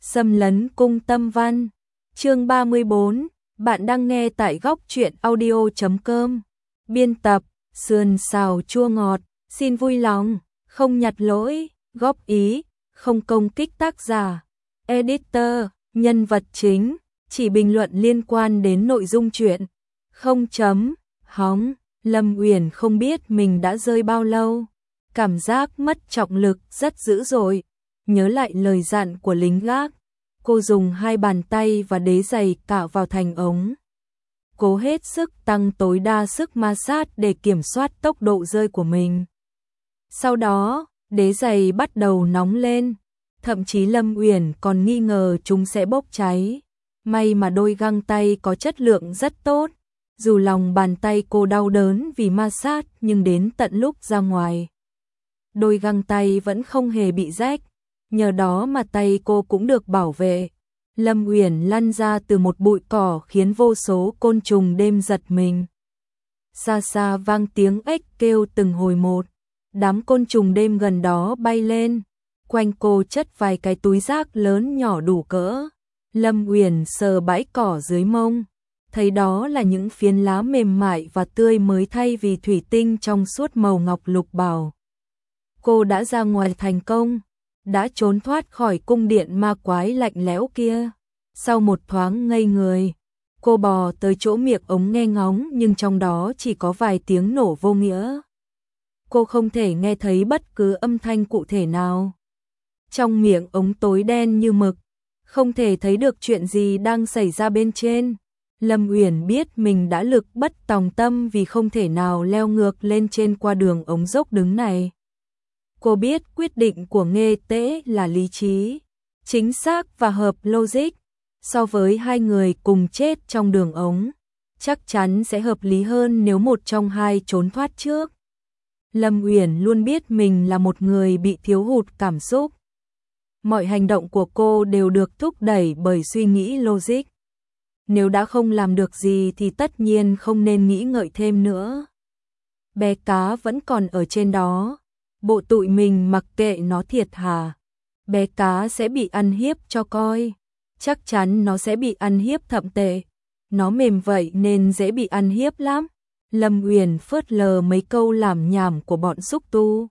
Xâm lấn cung tâm văn. Chương 34, bạn đang nghe tại góc truyện audio.com. Biên tập, sườn xào chua ngọt, xin vui lòng, không nhặt lỗi, góp ý, không công kích tác giả. Editor, nhân vật chính, chỉ bình luận liên quan đến nội dung truyện. Không chấm, hóng, Lâm Uyển không biết mình đã rơi bao lâu. Cảm giác mất trọng lực rất dữ dội. Nhớ lại lời dặn của lính gác, cô dùng hai bàn tay và đế giày cạo vào thành ống. Cố hết sức tăng tối đa sức ma sát để kiểm soát tốc độ rơi của mình. Sau đó, đế giày bắt đầu nóng lên. Thậm chí Lâm Uyển còn nghi ngờ chúng sẽ bốc cháy. May mà đôi găng tay có chất lượng rất tốt. Dù lòng bàn tay cô đau đớn vì ma sát nhưng đến tận lúc ra ngoài, đôi găng tay vẫn không hề bị rách. Nhờ đó mà tay cô cũng được bảo vệ. Lâm Uyển lăn ra từ một bụi cỏ khiến vô số côn trùng đêm giật mình. Xa xa vang tiếng ếch kêu từng hồi một. Đám côn trùng đêm gần đó bay lên. Quanh cô chất vài cái túi rác lớn nhỏ đủ cỡ. Lâm Uyển sờ bãi cỏ dưới mông. Thấy đó là những phiến lá mềm mại và tươi mới thay vì thủy tinh trong suốt màu ngọc lục bảo. Cô đã ra ngoài thành công. Đã trốn thoát khỏi cung điện ma quái lạnh lẽo kia. Sau một thoáng ngây người, cô bò tới chỗ miệng ống nghe ngóng nhưng trong đó chỉ có vài tiếng nổ vô nghĩa. Cô không thể nghe thấy bất cứ âm thanh cụ thể nào. Trong miệng ống tối đen như mực, không thể thấy được chuyện gì đang xảy ra bên trên. Lâm Uyển biết mình đã lực bất tòng tâm vì không thể nào leo ngược lên trên qua đường ống dốc đứng này. Cô biết quyết định của Nghê Tế là lý trí, chính xác và hợp logic. So với hai người cùng chết trong đường ống, chắc chắn sẽ hợp lý hơn nếu một trong hai trốn thoát trước. Lâm Uyển luôn biết mình là một người bị thiếu hụt cảm xúc. Mọi hành động của cô đều được thúc đẩy bởi suy nghĩ logic. Nếu đã không làm được gì thì tất nhiên không nên nghĩ ngợi thêm nữa. Bé cá vẫn còn ở trên đó. Bộ tụi mình mặc kệ nó thiệt hả? Bé cá sẽ bị ăn hiếp cho coi. Chắc chắn nó sẽ bị ăn hiếp thậm tệ. Nó mềm vậy nên dễ bị ăn hiếp lắm. Lâm Uyển phớt lờ mấy câu lảm nhảm của bọn xúc tu.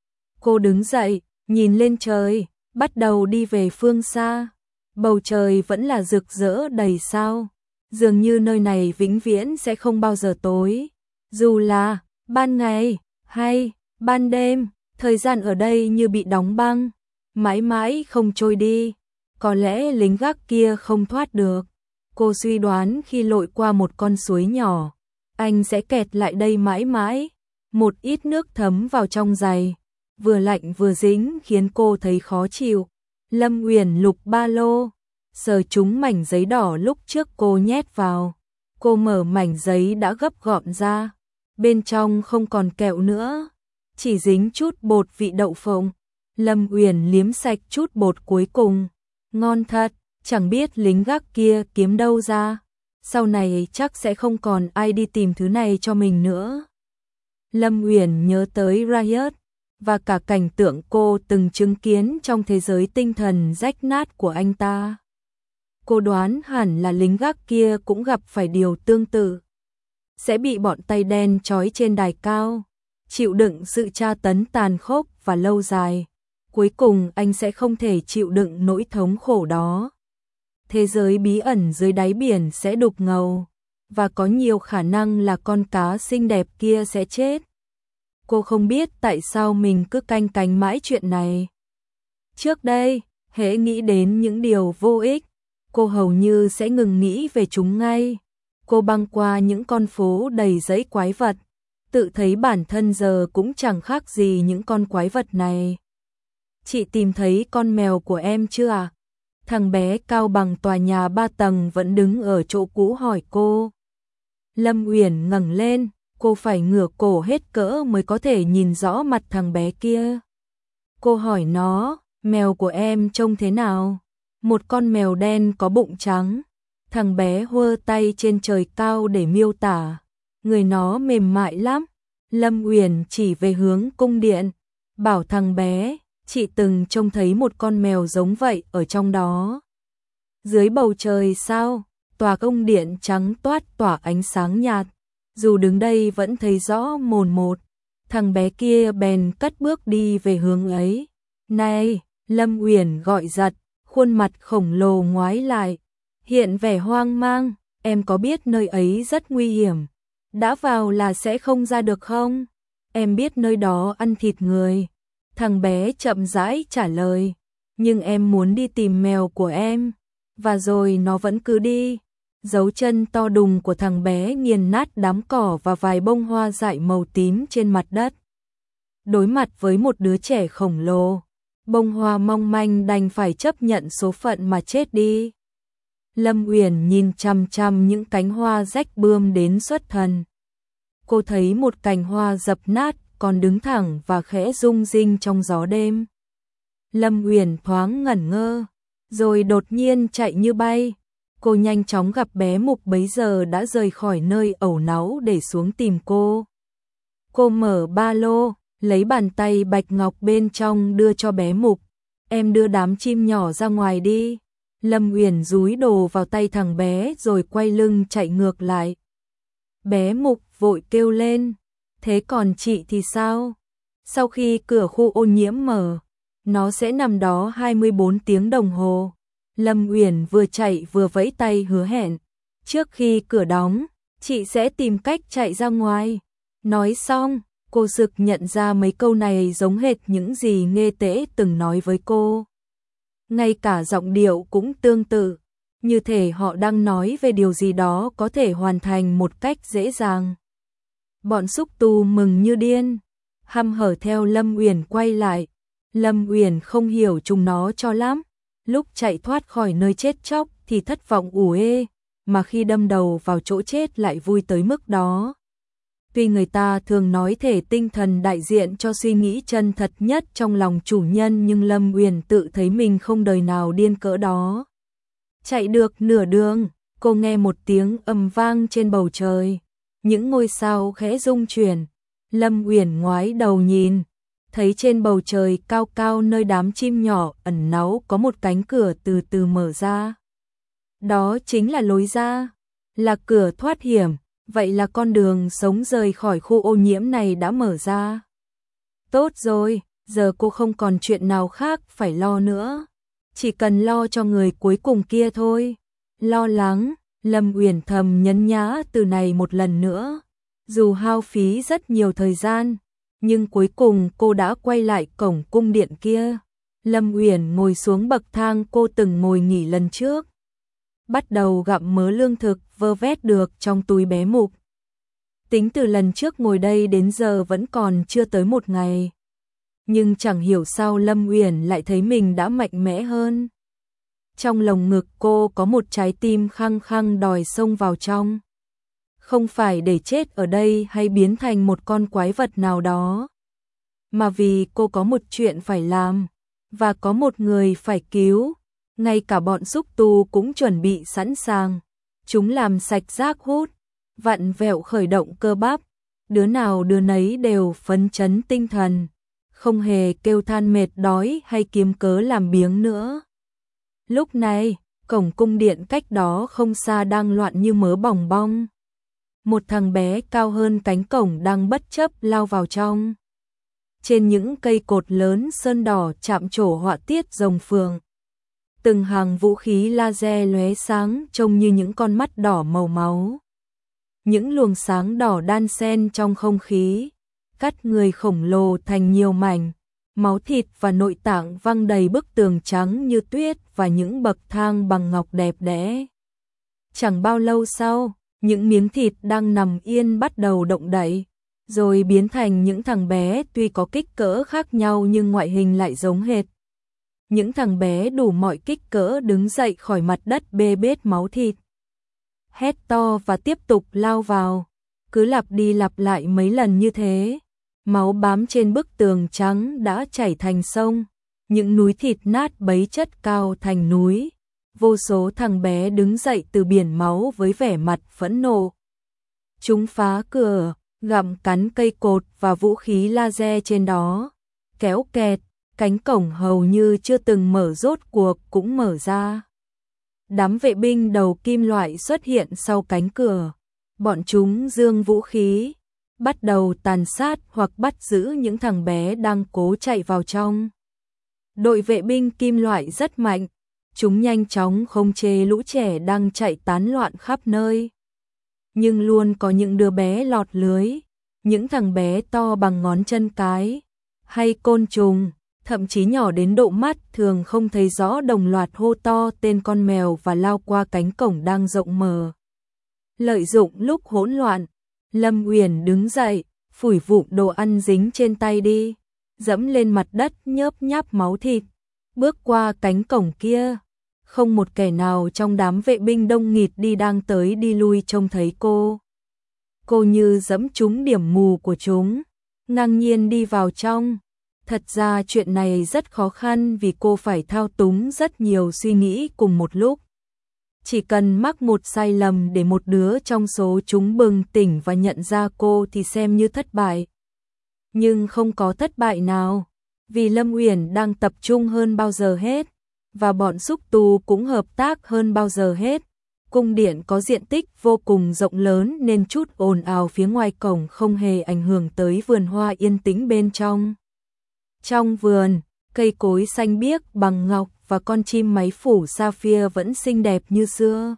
Cô đứng dậy, nhìn lên trời, bắt đầu đi về phương xa. Bầu trời vẫn là rực rỡ đầy sao. Dường như nơi này vĩnh viễn sẽ không bao giờ tối. Dù là ban ngày hay ban đêm, thời gian ở đây như bị đóng băng, mãi mãi không trôi đi. Có lẽ lính gác kia không thoát được. Cô suy đoán khi lội qua một con suối nhỏ, anh sẽ kẹt lại đây mãi mãi. Một ít nước thấm vào trong giày, vừa lạnh vừa dính khiến cô thấy khó chịu. Lâm Uyển lục ba lô, sờ trúng mảnh giấy đỏ lúc trước cô nhét vào. Cô mở mảnh giấy đã gấp gọn ra. Bên trong không còn kẹo nữa, chỉ dính chút bột vị đậu phộng. Lâm Uyển liếm sạch chút bột cuối cùng. Ngon thật, chẳng biết lính gác kia kiếm đâu ra. Sau này chắc sẽ không còn ai đi tìm thứ này cho mình nữa. Lâm Uyển nhớ tới Riot và cả cảnh tượng cô từng chứng kiến trong thế giới tinh thần rách nát của anh ta. Cô đoán hẳn là lính gác kia cũng gặp phải điều tương tự. Sẽ bị bọn tay đen trói trên đài cao, chịu đựng sự tra tấn tàn khốc và lâu dài. Cuối cùng anh sẽ không thể chịu đựng nỗi thống khổ đó. Thế giới bí ẩn dưới đáy biển sẽ đục ngầu, và có nhiều khả năng là con cá xinh đẹp kia sẽ chết. Cô không biết tại sao mình cứ canh cánh mãi chuyện này. Trước đây, hễ nghĩ đến những điều vô ích, cô hầu như sẽ ngừng nghĩ về chúng ngay. Cô băng qua những con phố đầy dãy quái vật, tự thấy bản thân giờ cũng chẳng khác gì những con quái vật này. Chị tìm thấy con mèo của em chưa ạ? Thằng bé cao bằng tòa nhà 3 tầng vẫn đứng ở chỗ cũ hỏi cô. Lâm Uyển ngẩng lên, cô phải ngửa cổ hết cỡ mới có thể nhìn rõ mặt thằng bé kia. Cô hỏi nó, mèo của em trông thế nào? Một con mèo đen có bụng trắng. Thằng bé huơ tay trên trời cao để miêu tả. Người nó mềm mại lắm. Lâm Uyển chỉ về hướng cung điện, bảo thằng bé, chị từng trông thấy một con mèo giống vậy ở trong đó. Dưới bầu trời sao, tòa cung điện trắng toát tỏa ánh sáng nhạt, dù đứng đây vẫn thấy rõ mồn một. Thằng bé kia bèn cất bước đi về hướng ấy. Này, Lâm Uyển gọi giật, khuôn mặt khổng lồ ngoái lại, hiện vẻ hoang mang, em có biết nơi ấy rất nguy hiểm, đã vào là sẽ không ra được không? Em biết nơi đó ăn thịt người. Thằng bé chậm rãi trả lời, nhưng em muốn đi tìm mèo của em. Và rồi nó vẫn cứ đi. Dấu chân to đùng của thằng bé nghiền nát đám cỏ và vài bông hoa dại màu tím trên mặt đất. Đối mặt với một đứa trẻ khổng lồ, bông hoa mong manh đành phải chấp nhận số phận mà chết đi. Lâm Uyển nhìn chằm chằm những cánh hoa rách bươm đến xuất thần. Cô thấy một cành hoa dập nát còn đứng thẳng và khẽ rung rinh trong gió đêm. Lâm Uyển thoáng ngẩn ngơ, rồi đột nhiên chạy như bay. Cô nhanh chóng gặp bé Mục bấy giờ đã rời khỏi nơi ẩu náu để xuống tìm cô. Cô mở ba lô, lấy bàn tay bạch ngọc bên trong đưa cho bé Mục. Em đưa đám chim nhỏ ra ngoài đi. Lâm Uyển dúi đồ vào tay thằng bé rồi quay lưng chạy ngược lại. Bé Mục vội kêu lên, thế còn chị thì sao? Sau khi cửa khu ô nhiễm mở, nó sẽ nằm đó 24 tiếng đồng hồ. Lâm Uyển vừa chạy vừa vẫy tay hứa hẹn, trước khi cửa đóng, chị sẽ tìm cách chạy ra ngoài. Nói xong, cô sực nhận ra mấy câu này giống hệt những gì Nghê Tễ từng nói với cô. Ngay cả giọng điệu cũng tương tự, như thể họ đang nói về điều gì đó có thể hoàn thành một cách dễ dàng. Bọn xúc tu mừng như điên, hăm hở theo Lâm Uyển quay lại. Lâm Uyển không hiểu chúng nó cho lắm, lúc chạy thoát khỏi nơi chết chóc thì thất vọng ủ ê, mà khi đâm đầu vào chỗ chết lại vui tới mức đó. Tuy người ta thường nói thể tinh thần đại diện cho suy nghĩ chân thật nhất trong lòng chủ nhân, nhưng Lâm Uyển tự thấy mình không đời nào điên cỡ đó. Chạy được nửa đường, cô nghe một tiếng ầm vang trên bầu trời, những ngôi sao khẽ rung chuyển. Lâm Uyển ngoái đầu nhìn, thấy trên bầu trời cao cao nơi đám chim nhỏ ẩn náu có một cánh cửa từ từ mở ra. Đó chính là lối ra, là cửa thoát hiểm, vậy là con đường sống rời khỏi khu ô nhiễm này đã mở ra. Tốt rồi, giờ cô không còn chuyện nào khác phải lo nữa, chỉ cần lo cho người cuối cùng kia thôi. Lo lắng, Lâm Uyển thầm nhấn nhá từ này một lần nữa. Dù hao phí rất nhiều thời gian, nhưng cuối cùng cô đã quay lại cổng cung điện kia. Lâm Uyển ngồi xuống bậc thang cô từng ngồi nghỉ lần trước, bắt đầu gặm mớ lương thực vơ vét được trong túi bé Mục. Tính từ lần trước ngồi đây đến giờ vẫn còn chưa tới một ngày, nhưng chẳng hiểu sao Lâm Uyển lại thấy mình đã mạnh mẽ hơn. Trong lồng ngực cô có một trái tim khăng khăng đòi xông vào trong. Không phải để chết ở đây hay biến thành một con quái vật nào đó, mà vì cô có một chuyện phải làm, và có một người phải cứu. Ngay cả bọn xúc tu cũng chuẩn bị sẵn sàng. Chúng làm sạch rác hút, vặn vẹo khởi động cơ bắp. Đứa nào đứa nấy đều phấn chấn tinh thần, không hề kêu than mệt đói hay kiếm cớ làm biếng nữa. Lúc này, cổng cung điện cách đó không xa đang loạn như mớ bòng bong. Một thằng bé cao hơn cánh cổng đang bất chấp lao vào trong. Trên những cây cột lớn sơn đỏ chạm trổ họa tiết rồng phượng. Từng hàng vũ khí laser lóe sáng trông như những con mắt đỏ màu máu. Những luồng sáng đỏ đan xen trong không khí, cắt người khổng lồ thành nhiều mảnh. Máu thịt và nội tạng văng đầy bức tường trắng như tuyết và những bậc thang bằng ngọc đẹp đẽ. Chẳng bao lâu sau, những miếng thịt đang nằm yên bắt đầu động đậy, rồi biến thành những thằng bé tuy có kích cỡ khác nhau nhưng ngoại hình lại giống hệt. Những thằng bé đủ mọi kích cỡ đứng dậy khỏi mặt đất bê bết máu thịt, hét to và tiếp tục lao vào, cứ lặp đi lặp lại mấy lần như thế. Máu bám trên bức tường trắng đã chảy thành sông, những núi thịt nát bấy chất cao thành núi. Vô số thằng bé đứng dậy từ biển máu với vẻ mặt phẫn nộ. Chúng phá cửa, gặm cắn cây cột và vũ khí laser trên đó, kéo kẹt, cánh cổng hầu như chưa từng mở rốt cuộc cũng mở ra. Đám vệ binh đầu kim loại xuất hiện sau cánh cửa. Bọn chúng giương vũ khí, bắt đầu tàn sát hoặc bắt giữ những thằng bé đang cố chạy vào trong. Đội vệ binh kim loại rất mạnh, chúng nhanh chóng khống chế lũ trẻ đang chạy tán loạn khắp nơi. Nhưng luôn có những đứa bé lọt lưới, những thằng bé to bằng ngón chân cái, hay côn trùng, thậm chí nhỏ đến độ mắt thường không thấy rõ, đồng loạt hô to tên con mèo và lao qua cánh cổng đang rộng mở. Lợi dụng lúc hỗn loạn, Lâm Uyển đứng dậy, phủi vụn đồ ăn dính trên tay đi, dẫm lên mặt đất nhớp nháp máu thịt, bước qua cánh cổng kia. Không một kẻ nào trong đám vệ binh đông nghịt đi đang tới đi lui trông thấy cô. Cô như dẫm trúng điểm mù của chúng, ngang nhiên đi vào trong. Thật ra chuyện này rất khó khăn vì cô phải thao túng rất nhiều suy nghĩ cùng một lúc. Chỉ cần mắc một sai lầm để một đứa trong số chúng bừng tỉnh và nhận ra cô thì xem như thất bại. Nhưng không có thất bại nào, vì Lâm Uyển đang tập trung hơn bao giờ hết, và bọn xúc tu cũng hợp tác hơn bao giờ hết. Cung điện có diện tích vô cùng rộng lớn nên chút ồn ào phía ngoài cổng không hề ảnh hưởng tới vườn hoa yên tĩnh bên trong. Trong vườn, cây cối xanh biếc bằng ngọc và con chim máy phủ sapphire vẫn xinh đẹp như xưa.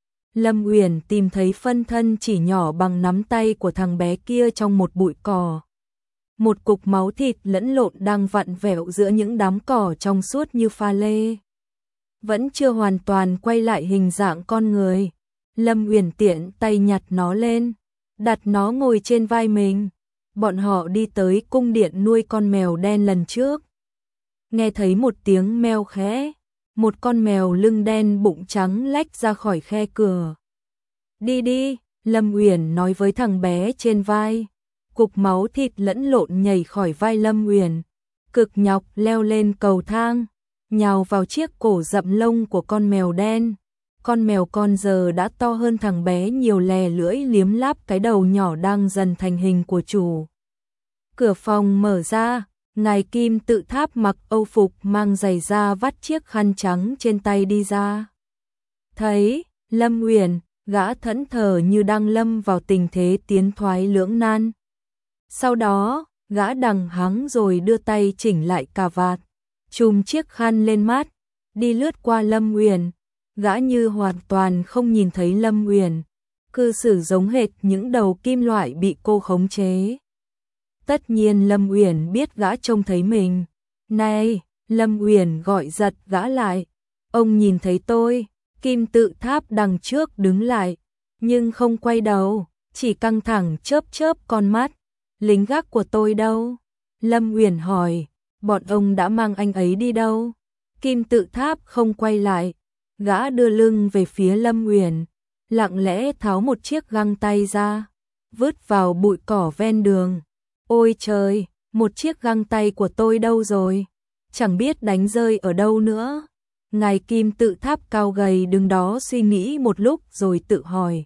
Lâm Uyển tìm thấy phân thân chỉ nhỏ bằng nắm tay của thằng bé kia trong một bụi cỏ. Một cục máu thịt lẫn lộn đang vặn vẹo giữa những đám cỏ trong suốt như pha lê. Vẫn chưa hoàn toàn quay lại hình dạng con người. Lâm Uyển tiện tay nhặt nó lên, đặt nó ngồi trên vai mình. Bọn họ đi tới cung điện nuôi con mèo đen lần trước. Nghe thấy một tiếng meo khẽ, một con mèo lưng đen bụng trắng lách ra khỏi khe cửa. Đi đi, Lâm Uyển nói với thằng bé trên vai. Cục máu thịt lẫn lộn nhảy khỏi vai Lâm Uyển, cực nhọc leo lên cầu thang, nhào vào chiếc cổ rậm lông của con mèo đen. Con mèo con giờ đã to hơn thằng bé nhiều, lè lưỡi liếm láp cái đầu nhỏ đang dần thành hình của chủ. Cửa phòng mở ra, ngài Kim Tự Tháp mặc âu phục mang giày da vắt chiếc khăn trắng trên tay đi ra. Thấy Lâm Uyển, gã thẫn thờ như đang lâm vào tình thế tiến thoái lưỡng nan. Sau đó, gã đằng hắng rồi đưa tay chỉnh lại cà vạt, chùm chiếc khăn lên mắt, đi lướt qua Lâm Uyển. Gã như hoàn toàn không nhìn thấy Lâm Uyển, cư xử giống hệt những đầu kim loại bị cô khống chế. Tất nhiên Lâm Uyển biết gã trông thấy mình. Này, Lâm Uyển gọi giật gã lại. Ông nhìn thấy tôi. Kim Tự Tháp đằng trước đứng lại, nhưng không quay đầu, chỉ căng thẳng chớp chớp con mắt. Lính gác của tôi đâu? Lâm Uyển hỏi. Bọn ông đã mang anh ấy đi đâu? Kim Tự Tháp không quay lại. Gã đưa lưng về phía Lâm Uyển, lặng lẽ tháo một chiếc găng tay ra, vứt vào bụi cỏ ven đường. Ôi trời, một chiếc găng tay của tôi đâu rồi? Chẳng biết đánh rơi ở đâu nữa. Ngài Kim Tự Tháp cao gầy đứng đó suy nghĩ một lúc rồi tự hỏi.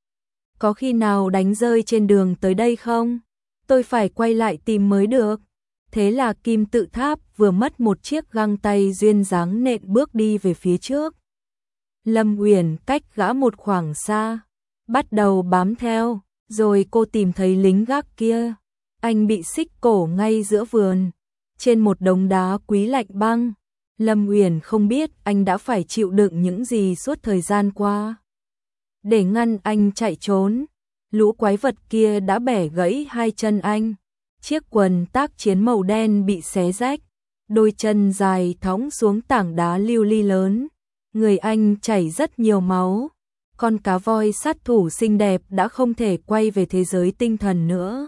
Có khi nào đánh rơi trên đường tới đây không? Tôi phải quay lại tìm mới được. Thế là Kim Tự Tháp vừa mất một chiếc găng tay duyên dáng nện bước đi về phía trước. Lâm Uyển cách gã một khoảng xa, bắt đầu bám theo, rồi cô tìm thấy lính gác kia. Anh bị xích cổ ngay giữa vườn, trên một đống đá quý lạnh băng. Lâm Uyển không biết anh đã phải chịu đựng những gì suốt thời gian qua. Để ngăn anh chạy trốn, lũ quái vật kia đã bẻ gãy hai chân anh. Chiếc quần tác chiến màu đen bị xé rách, đôi chân dài thõng xuống tảng đá lưu ly lớn. Người anh chảy rất nhiều máu. Con cá voi sát thủ xinh đẹp đã không thể quay về thế giới tinh thần nữa.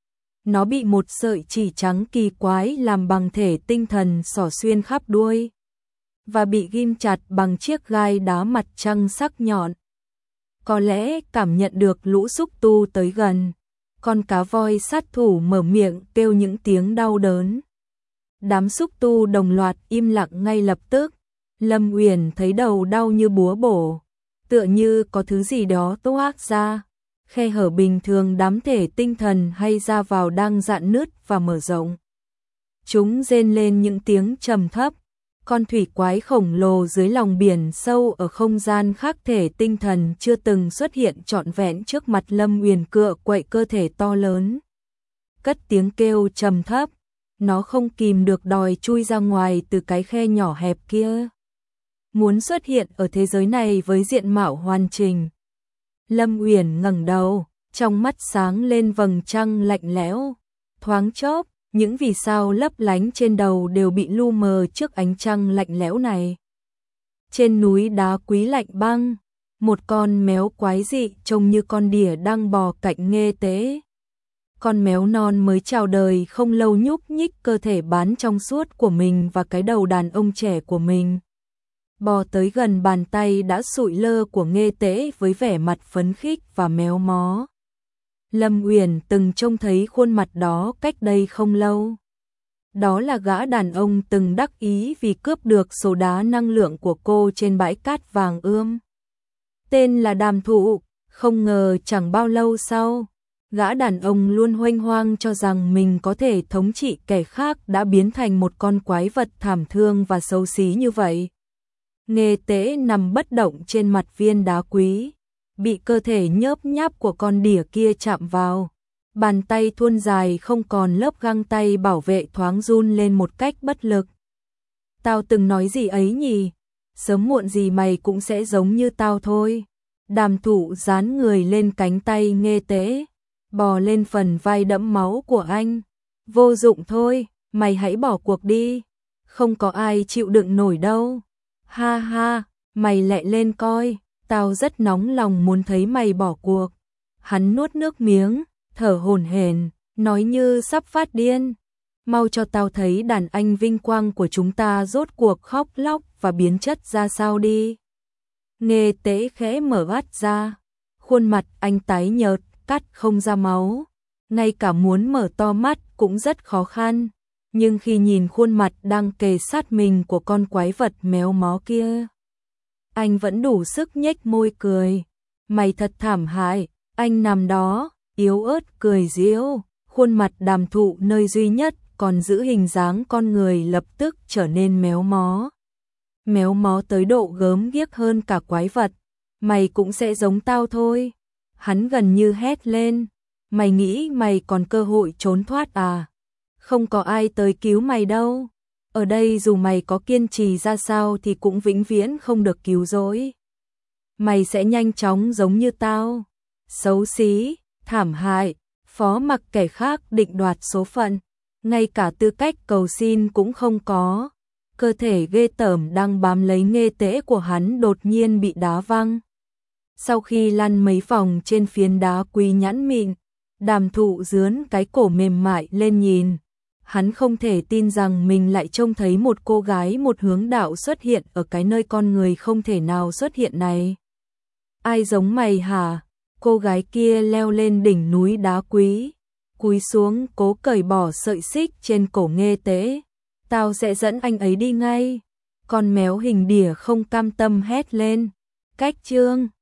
Nó bị một sợi chỉ trắng kỳ quái làm bằng thể tinh thần xỏ xuyên khắp đuôi, và bị ghim chặt bằng chiếc gai đá mặt trăng sắc nhọn. Có lẽ cảm nhận được lũ xúc tu tới gần, con cá voi sát thủ mở miệng kêu những tiếng đau đớn. Đám xúc tu đồng loạt im lặng ngay lập tức. Lâm Uyển thấy đầu đau như búa bổ, tựa như có thứ gì đó toát ra. Khe hở bình thường đám thể tinh thần hay ra vào đang rạn nứt và mở rộng. Chúng rên lên những tiếng trầm thấp. Con thủy quái khổng lồ dưới lòng biển sâu ở không gian khác thể tinh thần chưa từng xuất hiện trọn vẹn trước mặt Lâm Uyển cựa quậy cơ thể to lớn. Cất tiếng kêu trầm thấp, nó không kìm được đòi chui ra ngoài từ cái khe nhỏ hẹp kia. Muốn xuất hiện ở thế giới này với diện mạo hoàn chỉnh. Lâm Uyển ngẩng đầu, trong mắt sáng lên vầng trăng lạnh lẽo, thoáng chốc, những vì sao lấp lánh trên đầu đều bị lu mờ trước ánh trăng lạnh lẽo này. Trên núi đá quý lạnh băng, một con méo quái dị trông như con đỉa đang bò cạnh Nghê Tế. Con méo non mới chào đời không lâu nhúc nhích cơ thể bán trong suốt của mình và cái đầu đàn ông trẻ của mình. Bò tới gần bàn tay đã sụi lơ của Nghê Tế với vẻ mặt phấn khích và méo mó. Lâm Uyển từng trông thấy khuôn mặt đó cách đây không lâu. Đó là gã đàn ông từng đắc ý vì cướp được số đá năng lượng của cô trên bãi cát vàng ươm. Tên là Đàm Thụ, không ngờ chẳng bao lâu sau, gã đàn ông luôn huênh hoang cho rằng mình có thể thống trị kẻ khác đã biến thành một con quái vật thảm thương và xấu xí như vậy. Nghê Tế nằm bất động trên mặt viên đá quý, bị cơ thể nhớp nháp của con đỉa kia chạm vào. Bàn tay thuôn dài không còn lớp găng tay bảo vệ thoáng run lên một cách bất lực. Tao từng nói gì ấy nhỉ? Sớm muộn gì mày cũng sẽ giống như tao thôi. Đàm Thụ dán người lên cánh tay Nghê Tế, bò lên phần vai đẫm máu của anh. Vô dụng thôi, mày hãy bỏ cuộc đi. Không có ai chịu đựng nổi đâu. Ha ha, mày lẹ lên coi, tao rất nóng lòng muốn thấy mày bỏ cuộc. Hắn nuốt nước miếng, thở hổn hển, nói như sắp phát điên. Mau cho tao thấy đàn anh vinh quang của chúng ta rốt cuộc khóc lóc và biến chất ra sao đi. Nghê Tế khẽ mở mắt ra, khuôn mặt anh tái nhợt, cắt không ra máu. Ngay cả muốn mở to mắt cũng rất khó khăn. Nhưng khi nhìn khuôn mặt đang kề sát mình của con quái vật méo mó kia, anh vẫn đủ sức nhếch môi cười. Mày thật thảm hại. Anh nằm đó, yếu ớt cười giễu, khuôn mặt Đàm Thụ nơi duy nhất còn giữ hình dáng con người lập tức trở nên méo mó. Méo mó tới độ gớm ghiếc hơn cả quái vật. Mày cũng sẽ giống tao thôi. Hắn gần như hét lên. Mày nghĩ mày còn cơ hội trốn thoát à? Không có ai tới cứu mày đâu. Ở đây dù mày có kiên trì ra sao thì cũng vĩnh viễn không được cứu rỗi. Mày sẽ nhanh chóng giống như tao. Xấu xí, thảm hại, phó mặc kẻ khác định đoạt số phận. Ngay cả tư cách cầu xin cũng không có. Cơ thể ghê tởm đang bám lấy Nghê Tế của hắn đột nhiên bị đá văng. Sau khi lăn mấy vòng trên phiến đá quý nhẵn mịn, Đàm Thụ dướn cái cổ mềm mại lên nhìn. Hắn không thể tin rằng mình lại trông thấy một cô gái một hướng đạo xuất hiện ở cái nơi con người không thể nào xuất hiện này. Ai giống mày hả? Cô gái kia leo lên đỉnh núi đá quý, cúi xuống cố cởi bỏ sợi xích trên cổ Nghê Tế. Tao sẽ dẫn anh ấy đi ngay. Con méo hình đỉa không cam tâm hét lên. Cách chương